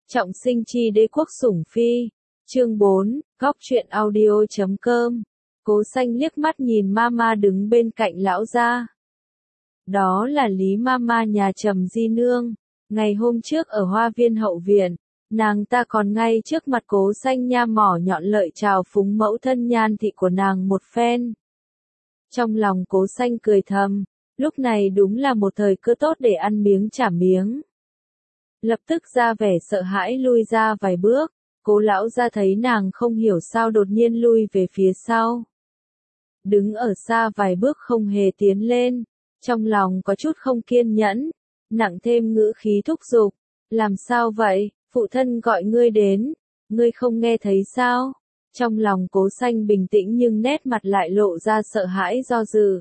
Trọng sinh chi đế quốc sủng phi. Chương 4, góc truyện audio.com. Cố Xanh liếc mắt nhìn Mama đứng bên cạnh lão gia. Đó là Lý Mama nhà Trầm Di Nương. Ngày hôm trước ở hoa viên hậu viện, nàng ta còn ngay trước mặt Cố Xanh nha mỏ nhọn lợi chào phúng mẫu thân nhan thị của nàng một phen. Trong lòng Cố Xanh cười thầm, lúc này đúng là một thời cơ tốt để ăn miếng trả miếng. Lập tức ra vẻ sợ hãi lui ra vài bước, Cố lão gia thấy nàng không hiểu sao đột nhiên lui về phía sau. Đứng ở xa vài bước không hề tiến lên, trong lòng có chút không kiên nhẫn, nặng thêm ngữ khí thúc giục, làm sao vậy, phụ thân gọi ngươi đến, ngươi không nghe thấy sao? Trong lòng Cố Xanh bình tĩnh nhưng nét mặt lại lộ ra sợ hãi do dự.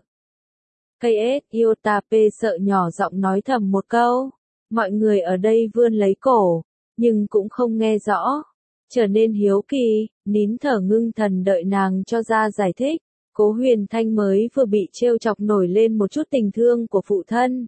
KS Iotap sợ nhỏ giọng nói thầm một câu. Mọi người ở đây vươn lấy cổ, nhưng cũng không nghe rõ, trở nên hiếu kỳ, nín thở ngưng thần đợi nàng cho ra giải thích. Cố Huyền Thanh mới vừa bị trêu chọc nổi lên một chút tình thương của phụ thân.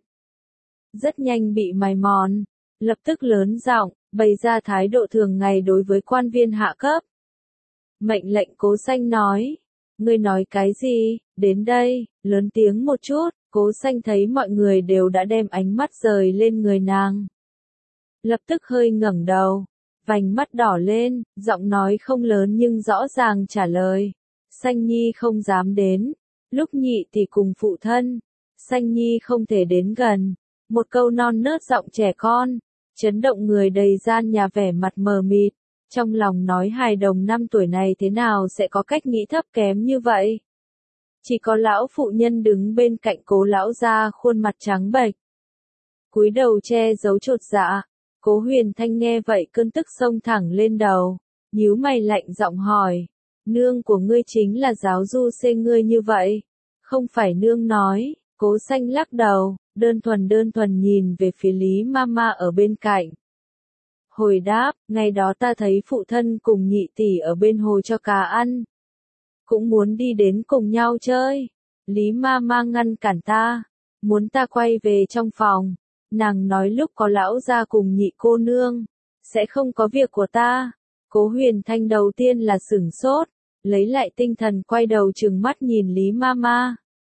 Rất nhanh bị mài mòn, lập tức lớn giọng, bày ra thái độ thường ngày đối với quan viên hạ cấp. Mệnh lệnh Cố Xanh nói, ngươi nói cái gì, đến đây, lớn tiếng một chút. Cố Xanh thấy mọi người đều đã đem ánh mắt rời lên người nàng. Lập tức hơi ngẩng đầu, vành mắt đỏ lên, giọng nói không lớn nhưng rõ ràng trả lời. Xanh Nhi không dám đến, lúc nhị thì cùng phụ thân, Xanh Nhi không thể đến gần. Một câu non nớt giọng trẻ con, chấn động người đầy gian nhà vẻ mặt mờ mịt, trong lòng nói hài đồng 5 tuổi này thế nào sẽ có cách nghĩ thấp kém như vậy. Chỉ có lão phụ nhân đứng bên cạnh Cố lão gia khuôn mặt trắng bệch, cúi đầu che giấu chột dạ. Cố Huyền Thanh nghe vậy cơn tức xông thẳng lên đầu, nhíu mày lạnh giọng hỏi, nương của ngươi chính là giáo du xê ngươi như vậy? Không phải nương nói. Cố Xanh lắc đầu, đơn thuần nhìn về phía Lý Mama ở bên cạnh. Hồi đáp, ngày đó ta thấy phụ thân cùng nhị tỷ ở bên hồ cho cá ăn. Cũng muốn đi đến cùng nhau chơi. Lý Mama ngăn cản ta, muốn ta quay về trong phòng. Nàng nói lúc có lão gia cùng nhị cô nương, sẽ không có việc của ta. Cố Huyền Thanh đầu tiên là sửng sốt, lấy lại tinh thần quay đầu trừng mắt nhìn Lý Mama.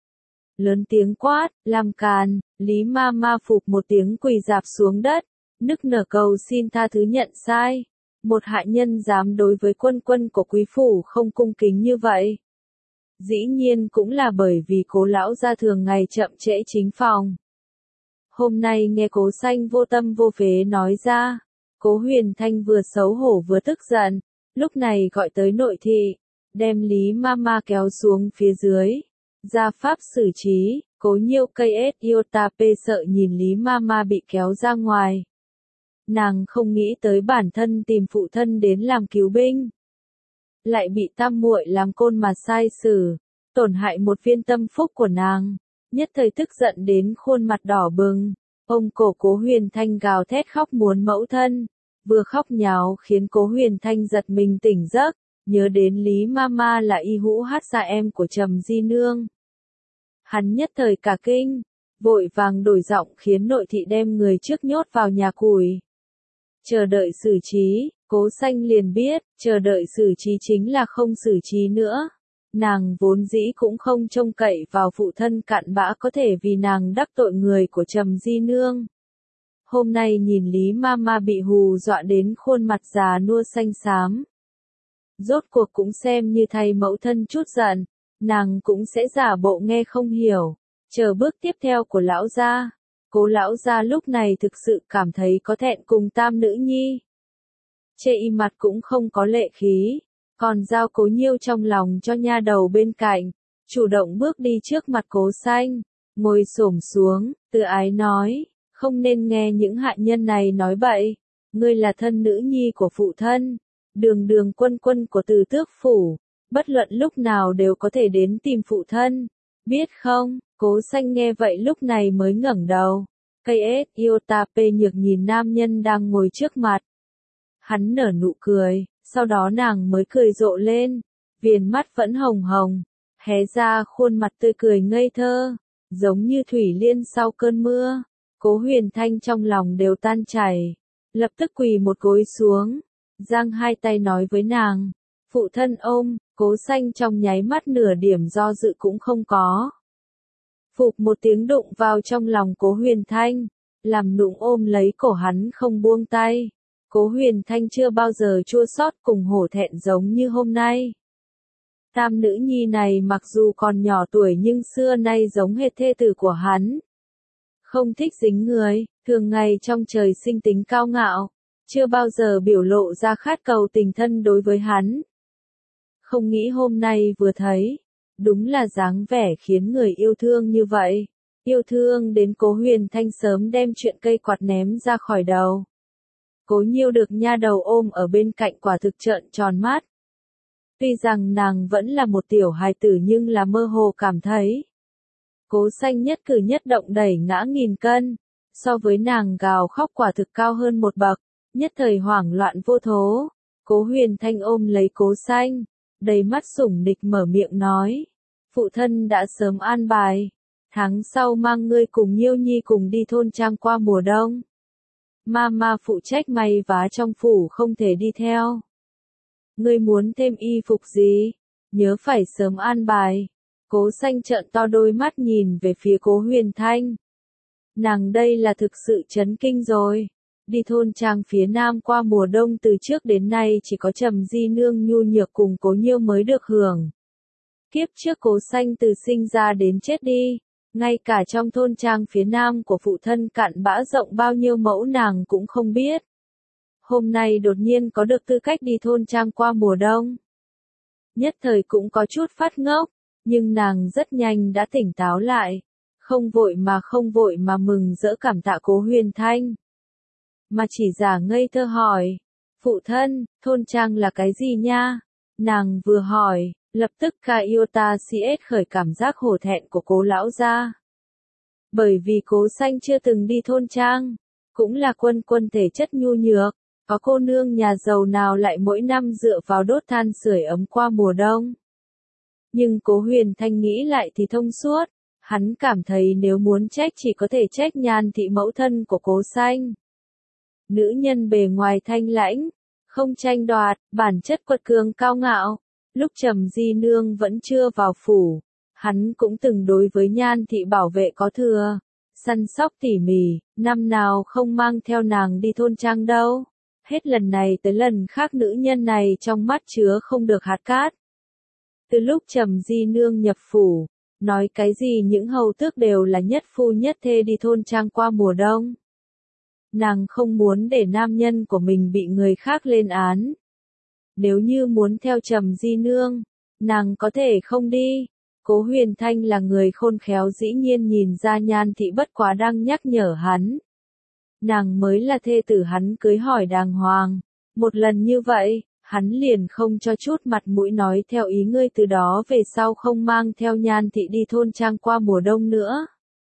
Lớn tiếng quát, làm càn. Lý Mama phụp một tiếng quỳ rạp xuống đất, nức nở cầu xin tha thứ nhận sai. Một hạ nhân dám đối với quân quân của quý phủ không cung kính như vậy. Dĩ nhiên cũng là bởi vì Cố lão gia thường ngày chậm trễ chính phòng. Hôm nay nghe Cố Xanh vô tâm vô phế nói ra, Cố Huyền Thanh vừa xấu hổ vừa tức giận, lúc này gọi tới nội thị, đem Lý Mama kéo xuống phía dưới, ra pháp xử trí. Cố Nhiêu KS Iotap sợ nhìn Lý Mama bị kéo ra ngoài. Nàng không nghĩ tới bản thân tìm phụ thân đến làm cứu binh, lại bị tam muội làm côn mà sai xử, tổn hại một viên tâm phúc của nàng, nhất thời tức giận đến khuôn mặt đỏ bừng. Ông cổ Cố Huyền Thanh gào thét khóc muốn mẫu thân, vừa khóc nháo khiến Cố Huyền Thanh giật mình tỉnh giấc, nhớ đến Lý Mama là Y Hũ Hát Gia em của Trầm Di Nương. Hắn nhất thời cả kinh, vội vàng đổi giọng khiến nội thị đem người trước nhốt vào nhà củi. Chờ đợi xử trí. Cố Xanh liền biết, chờ đợi xử trí chính là không xử trí nữa. Nàng vốn dĩ cũng không trông cậy vào phụ thân cặn bã có thể vì nàng đắc tội người của Trầm Di Nương. Hôm nay nhìn Lý Mama bị hù dọa đến khuôn mặt già nua xanh xám. Rốt cuộc cũng xem như thay mẫu thân chút giận, nàng cũng sẽ giả bộ nghe không hiểu, chờ bước tiếp theo của lão gia. Cố lão gia lúc này thực sự cảm thấy có thẹn cùng tam nữ nhi. Chê y mặt cũng không có lệ khí, còn giao Cố Nhiêu trong lòng cho nha đầu bên cạnh, chủ động bước đi trước mặt Cố Xanh, ngồi xổm xuống, từ ái nói, không nên nghe những hạ nhân này nói bậy, ngươi là thân nữ nhi của phụ thân, đường quân quân của Từ Tước phủ, bất luận lúc nào đều có thể đến tìm phụ thân, biết không? Cố Xanh nghe vậy lúc này mới ngẩng đầu. KS Iotap nhược nhìn nam nhân đang ngồi trước mặt. Hắn nở nụ cười, sau đó nàng mới cười rộ lên, viền mắt vẫn hồng hồng, hé ra khuôn mặt tươi cười ngây thơ, giống như thủy liên sau cơn mưa. Cố Huyền Thanh trong lòng đều tan chảy, lập tức quỳ một gối xuống, giang hai tay nói với nàng, phụ thân ôm, Cố Xanh trong nháy mắt nửa điểm do dự cũng không có. Phụp một tiếng đụng vào trong lòng Cố Huyền Thanh, làm nũng ôm lấy cổ hắn không buông tay. Cố Huyền Thanh chưa bao giờ chua xót cùng hổ thẹn giống như hôm nay. Tam nữ nhi này mặc dù còn nhỏ tuổi nhưng xưa nay giống hệt thê tử của hắn. Không thích dính người, thường ngày trong trời sinh tính cao ngạo, chưa bao giờ biểu lộ ra khát cầu tình thân đối với hắn. Không nghĩ hôm nay vừa thấy, đúng là dáng vẻ khiến người yêu thương như vậy. Yêu thương đến Cố Huyền Thanh sớm đem chuyện cây quạt ném ra khỏi đầu. Cố Nhiêu được nha đầu ôm ở bên cạnh quả thực trợn tròn mắt. Tuy rằng nàng vẫn là một tiểu hài tử nhưng là mơ hồ cảm thấy. Cố Xanh nhất cử nhất động đẩy ngã nghìn cân, so với nàng gào khóc quả thực cao hơn một bậc, nhất thời hoảng loạn vô thố. Cố Huyền Thanh ôm lấy Cố Xanh, đầy mắt sủng nịch mở miệng nói, phụ thân đã sớm an bài, tháng sau mang ngươi cùng Nhiêu Nhi cùng đi thôn trang qua mùa đông. Mama phụ trách may vá trong phủ không thể đi theo. Ngươi muốn thêm y phục gì? Nhớ phải sớm an bài. Cố Xanh trợn to đôi mắt nhìn về phía Cố Huyền Thanh. Nàng đây là thực sự chấn kinh rồi. Đi thôn trang phía nam qua mùa đông từ trước đến nay chỉ có Trầm Di Nương nhu nhược cùng Cố Nhiêu mới được hưởng. Kiếp trước Cố Xanh từ sinh ra đến chết đi. Ngay cả trong thôn trang phía nam của phụ thân cạn bã rộng bao nhiêu mẫu nàng cũng không biết. Hôm nay đột nhiên có được tư cách đi thôn trang qua mùa đông. Nhất thời cũng có chút phát ngốc, nhưng nàng rất nhanh đã tỉnh táo lại. Không vội mà mừng rỡ cảm tạ Cố Huyền Thanh. Mà chỉ giả ngây thơ hỏi, phụ thân, thôn trang là cái gì nha? Nàng vừa hỏi, lập tức Iota CS khởi cảm giác hổ thẹn của Cố lão gia. Bởi vì Cố Xanh chưa từng đi thôn trang, cũng là quân thể chất nhu nhược, có cô nương nhà giàu nào lại mỗi năm dựa vào đốt than sưởi ấm qua mùa đông. Nhưng Cố Huyền Thanh nghĩ lại thì thông suốt, hắn cảm thấy nếu muốn trách chỉ có thể trách Nhan thị mẫu thân của Cố Xanh. Nữ nhân bề ngoài thanh lãnh, không tranh đoạt, bản chất quật cường cao ngạo. Lúc Trầm Di Nương vẫn chưa vào phủ, hắn cũng từng đối với Nhan thị bảo vệ có thừa, săn sóc tỉ mỉ, năm nào không mang theo nàng đi thôn trang đâu. Hết lần này tới lần khác nữ nhân này trong mắt chứa không được hạt cát. Từ lúc Trầm Di Nương nhập phủ, nói cái gì những hầu tước đều là nhất phu nhất thê đi thôn trang qua mùa đông. Nàng không muốn để nam nhân của mình bị người khác lên án. Nếu như muốn theo Trầm Di Nương, nàng có thể không đi. Cố Huyền Thanh là người khôn khéo dĩ nhiên nhìn ra Nhan thị bất quá đang nhắc nhở hắn. Nàng mới là thê tử hắn cưới hỏi đàng hoàng. Một lần như vậy, hắn liền không cho chút mặt mũi nói theo ý ngươi từ đó về sau không mang theo Nhan thị đi thôn trang qua mùa đông nữa.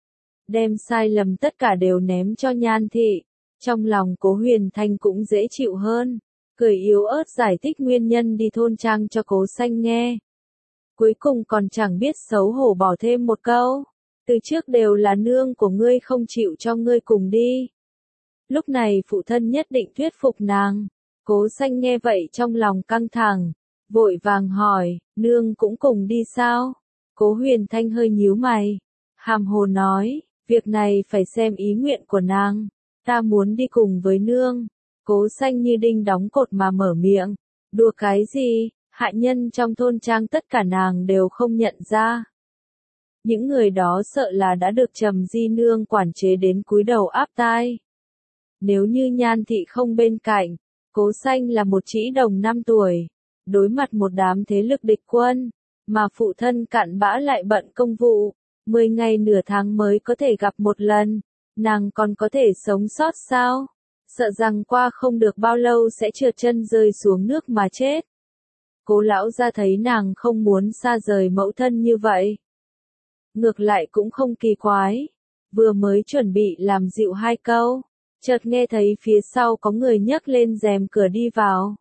Đem sai lầm tất cả đều ném cho Nhan thị. Trong lòng Cố Huyền Thanh cũng dễ chịu hơn. Cười yếu ớt giải thích nguyên nhân đi thôn trang cho Cố Xanh nghe. Cuối cùng còn chẳng biết xấu hổ bỏ thêm một câu. Từ trước đều là nương của ngươi không chịu cho ngươi cùng đi. Lúc này phụ thân nhất định thuyết phục nàng. Cố Xanh nghe vậy trong lòng căng thẳng. Vội vàng hỏi, nương cũng cùng đi sao? Cố Huyền Thanh hơi nhíu mày. Hàm hồ nói, việc này phải xem ý nguyện của nàng. Ta muốn đi cùng với nương. Cố Xanh như đinh đóng cột mà mở miệng. Đùa cái gì, hạ nhân trong thôn trang tất cả nàng đều không nhận ra. Những người đó sợ là đã được Trầm Di Nương quản chế đến cúi đầu áp tai. Nếu như Nhan thị không bên cạnh, Cố Xanh là một trĩ đồng 5 tuổi, đối mặt một đám thế lực địch quân, mà phụ thân cặn bã lại bận công vụ, 10 ngày nửa tháng mới có thể gặp một lần, nàng còn có thể sống sót sao? Sợ rằng qua không được bao lâu sẽ trượt chân rơi xuống nước mà chết. Cố lão gia thấy nàng không muốn xa rời mẫu thân như vậy. Ngược lại cũng không kỳ quái. Vừa mới chuẩn bị làm dịu hai câu, chợt nghe thấy phía sau có người nhấc lên rèm cửa đi vào.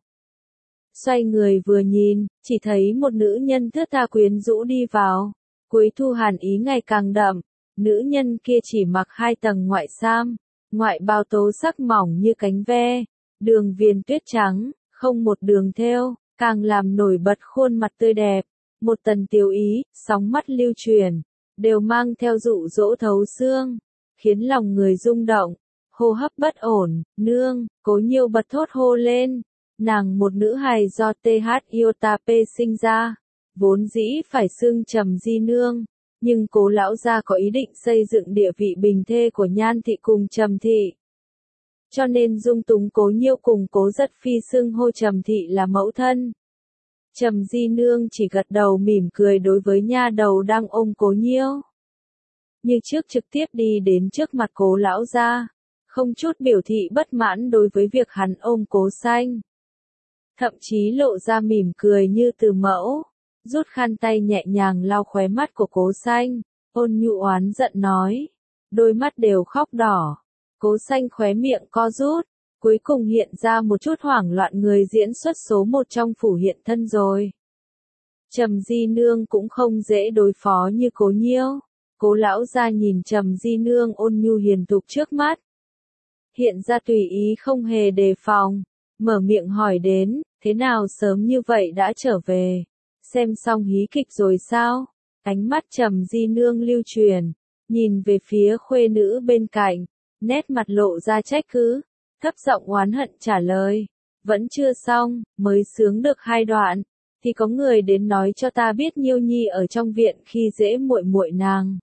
Xoay người vừa nhìn, chỉ thấy một nữ nhân thướt tha quyến rũ đi vào. Cuối thu hàn ý ngày càng đậm, nữ nhân kia chỉ mặc 2 tầng ngoại sam, ngoại bao tố sắc mỏng như cánh ve, đường viền tuyết trắng, không một đường thêu, càng làm nổi bật khuôn mặt tươi đẹp, một tần tiểu ý, sóng mắt lưu truyền, đều mang theo dụ dỗ thấu xương, khiến lòng người rung động, hô hấp bất ổn, nương, Cố Nhiêu bật thốt hô lên, nàng một nữ hài do TH Iotap sinh ra, vốn dĩ phải xưng Trầm Di nương, nhưng Cố lão gia có ý định xây dựng địa vị bình thê của Nhan thị cùng Trầm thị. Cho nên dung túng Cố Nhiêu cùng Cố Giật Phi xưng hô Trầm thị là mẫu thân. Trầm Di nương chỉ gật đầu mỉm cười đối với nha đầu đang ôm Cố Nhiêu. Như trước trực tiếp đi đến trước mặt Cố lão gia, không chút biểu thị bất mãn đối với việc hắn ôm Cố Xanh. Thậm chí lộ ra mỉm cười như từ mẫu, rút khăn tay nhẹ nhàng lau khóe mắt của Cố Xanh, ôn nhu oán giận nói, đôi mắt đều khóc đỏ. Cố Xanh khóe miệng co rút, cuối cùng hiện ra một chút hoảng loạn người diễn xuất số một trong phủ hiện thân rồi. Trầm Di nương cũng không dễ đối phó như Cố Nhiêu. Cố lão gia nhìn Trầm Di nương ôn nhu hiền thục trước mắt, hiện ra tùy ý không hề đề phòng, mở miệng hỏi đến, thế nào sớm như vậy đã trở về, xem xong hí kịch rồi sao? Ánh mắt Trầm Di nương lưu truyền, nhìn về phía khuê nữ bên cạnh, nét mặt lộ ra trách cứ, thấp giọng oán hận trả lời, vẫn chưa xong, mới sướng được 2 đoạn, thì có người đến nói cho ta biết Nhiêu nhi ở trong viện khi dễ muội muội nàng.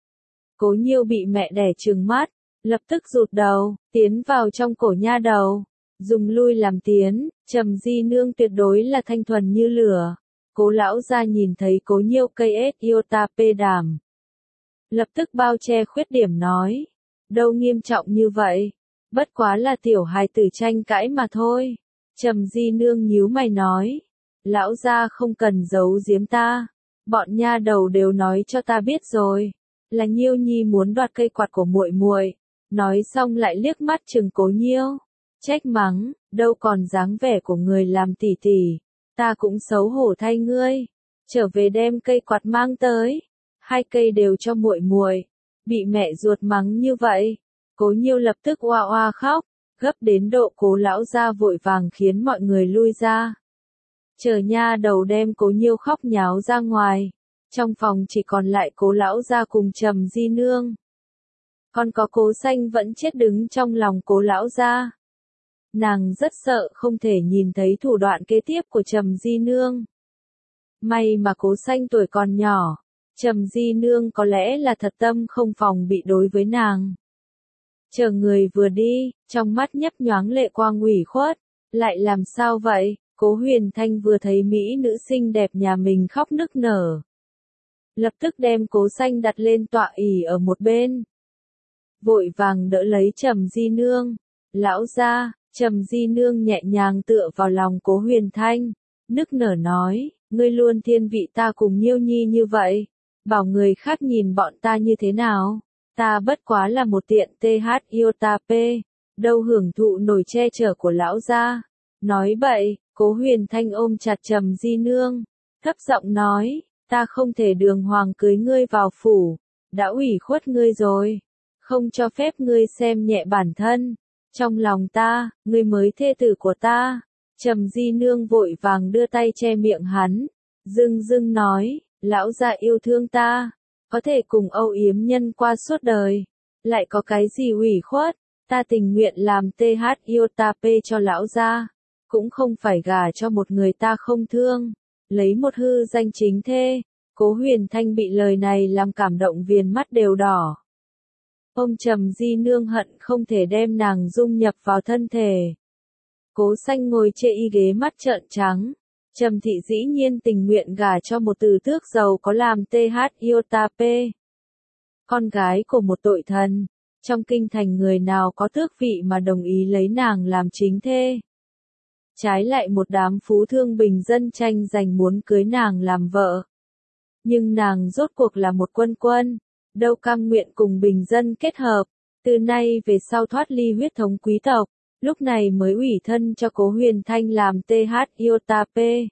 Cố Nhiêu bị mẹ đẻ trừng mắt, lập tức rụt đầu, tiến vào trong cổ nha đầu, dùng lui làm tiến, Trầm Di nương tuyệt đối là thanh thuần như lửa. Cố lão gia nhìn thấy Cố Nhiêu cây ết Iotap đảm, lập tức bao che khuyết điểm nói, đâu nghiêm trọng như vậy, bất quá là tiểu hài tử tranh cãi mà thôi. Trầm Di nương nhíu mày nói, lão gia không cần giấu giếm ta, bọn nha đầu đều nói cho ta biết rồi, là Nhiêu nhi muốn đoạt cây quạt của muội muội. Nói xong lại liếc mắt chừng Cố Nhiêu, trách mắng, đâu còn dáng vẻ của người làm tỷ tỷ, ta cũng xấu hổ thay ngươi, trở về đem cây quạt mang tới, 2 cây đều cho muội muội. Bị mẹ ruột mắng như vậy, Cố Nhiêu lập tức oa oa khóc, gấp đến độ Cố lão gia vội vàng khiến mọi người lui ra. Chờ nha đầu đem Cố Nhiêu khóc nháo ra ngoài, trong phòng chỉ còn lại Cố lão gia cùng Trầm Di nương. Còn có Cố Xanh vẫn chết đứng trong lòng Cố lão gia. Nàng rất sợ không thể nhìn thấy thủ đoạn kế tiếp của Trầm Di nương. May mà Cố Xanh tuổi còn nhỏ, Trầm Di nương có lẽ là thật tâm không phòng bị đối với nàng. Chờ người vừa đi, trong mắt nhấp nhoáng lệ quang ủy khuất, lại làm sao vậy? Cố Huyền Thanh vừa thấy mỹ nữ xinh đẹp nhà mình khóc nức nở, lập tức đem Cố Xanh đặt lên tọa ỷ ở một bên, vội vàng đỡ lấy Trầm Di nương. Lão gia, Trầm Di nương nhẹ nhàng tựa vào lòng Cố Huyền Thanh, nức nở nói, ngươi luôn thiên vị ta cùng Nhiêu nhi như vậy, bảo người khác nhìn bọn ta như thế nào, ta bất quá là một tiện TH Iotap, đâu hưởng thụ nổi che chở của lão gia. Nói bậy. Cố Huyền Thanh ôm chặt Trầm Di nương, thấp giọng nói, ta không thể đường hoàng cưới ngươi vào phủ, đã ủy khuất ngươi rồi, không cho phép ngươi xem nhẹ bản thân, trong lòng ta, ngươi mới thê tử của ta. Trầm Di nương vội vàng đưa tay che miệng hắn, dưng dưng nói, lão gia yêu thương ta, có thể cùng âu yếm nhân qua suốt đời, lại có cái gì ủy khuất, ta tình nguyện làm TH Iotap cho lão gia, cũng không phải gả cho một người ta không thương, lấy một hư danh chính thê. Cố Huyền Thanh bị lời này làm cảm động viền mắt đều đỏ. Ông Trầm Di nương hận không thể đem nàng dung nhập vào thân thể. Cố Xanh ngồi chê y ghế mắt trợn trắng. Trầm thị dĩ nhiên tình nguyện gả cho một tử tước giàu có làm TH Iotap. Con gái của một tội thần, trong kinh thành người nào có tước vị mà đồng ý lấy nàng làm chính thê. Trái lại một đám phú thương bình dân tranh giành muốn cưới nàng làm vợ. Nhưng nàng rốt cuộc là một quân quân, đâu cam nguyện cùng bình dân kết hợp, từ nay về sau thoát ly huyết thống quý tộc, lúc này mới ủy thân cho Cố Huyền Thanh làm TH Iotap.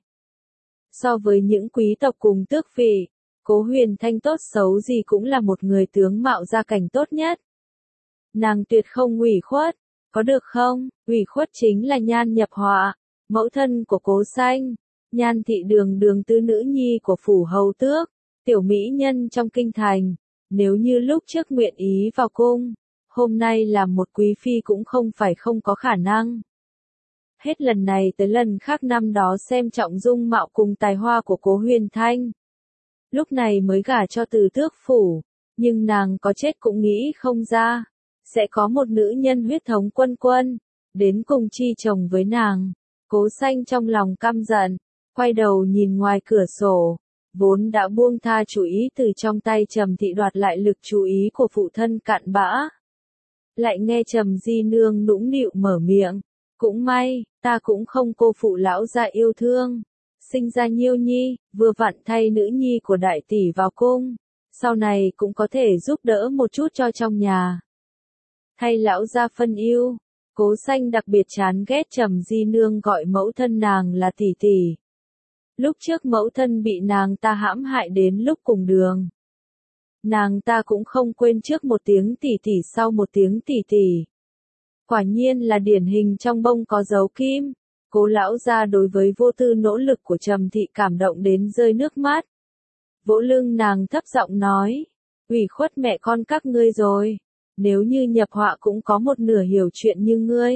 So với những quý tộc cùng tước vị, Cố Huyền Thanh tốt xấu gì cũng là một người tướng mạo gia cảnh tốt nhất. Nàng tuyệt không ủy khuất, có được không? Ủy khuất chính là Nhan Nhập Họa, mẫu thân của Cố Xanh, Nhan thị đường đường tứ nữ nhi của phủ hầu tước, tiểu mỹ nhân trong kinh thành, nếu như lúc trước nguyện ý vào cung, hôm nay làm một quý phi cũng không phải không có khả năng. Hết lần này tới lần khác năm đó xem trọng dung mạo cùng tài hoa của Cố Huyền Thanh. Lúc này mới gả cho Từ Tước phủ, nhưng nàng có chết cũng nghĩ không ra, sẽ có một nữ nhân huyết thống quân quân, đến cùng chi chồng với nàng. Cố Xanh trong lòng căm giận, quay đầu nhìn ngoài cửa sổ, vốn đã buông tha chú ý từ trong tay Trầm Thị đoạt lại lực chú ý của phụ thân cặn bã. Lại nghe Trầm Di Nương nũng nịu mở miệng, cũng may, ta cũng không cô phụ lão gia yêu thương, sinh ra Nhiêu Nhi, vừa vặn thay nữ nhi của đại tỷ vào cung, sau này cũng có thể giúp đỡ một chút cho trong nhà. Thay lão gia phân ưu, Cố Xanh đặc biệt chán ghét Trầm Di Nương gọi mẫu thân nàng là tỷ tỷ. Lúc trước mẫu thân bị nàng ta hãm hại đến lúc cùng đường. Nàng ta cũng không quên trước một tiếng tỷ tỷ sau một tiếng tỷ tỷ. Quả nhiên là điển hình trong bông có dấu kim. Cố lão gia đối với vô tư nỗ lực của Trầm Thị cảm động đến rơi nước mắt. Vỗ lưng nàng thấp giọng nói, ủy khuất mẹ con các ngươi rồi, nếu như Nhập Họa cũng có một nửa hiểu chuyện như ngươi.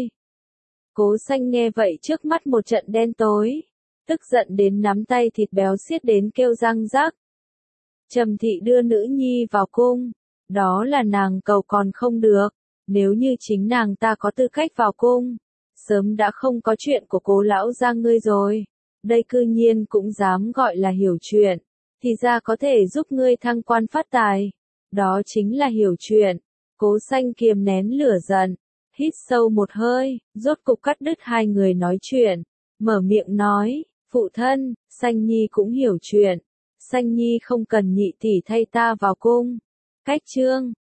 Cố Xanh nghe vậy trước mắt một trận đen tối, tức giận đến nắm tay thịt béo xiết đến kêu răng rắc. Trầm Thị đưa nữ nhi vào cung, đó là nàng cầu còn không được, nếu như chính nàng ta có tư cách vào cung, sớm đã không có chuyện của Cố lão gia ngươi rồi, đây cư nhiên cũng dám gọi là hiểu chuyện, thì ra có thể giúp ngươi thăng quan phát tài, đó chính là hiểu chuyện. Cố Xanh kiềm nén lửa giận, hít sâu một hơi, rốt cục cắt đứt hai người nói chuyện, mở miệng nói, phụ thân, Xanh Nhi cũng hiểu chuyện, Xanh Nhi không cần nhị tỷ thay ta vào cung. Cách chương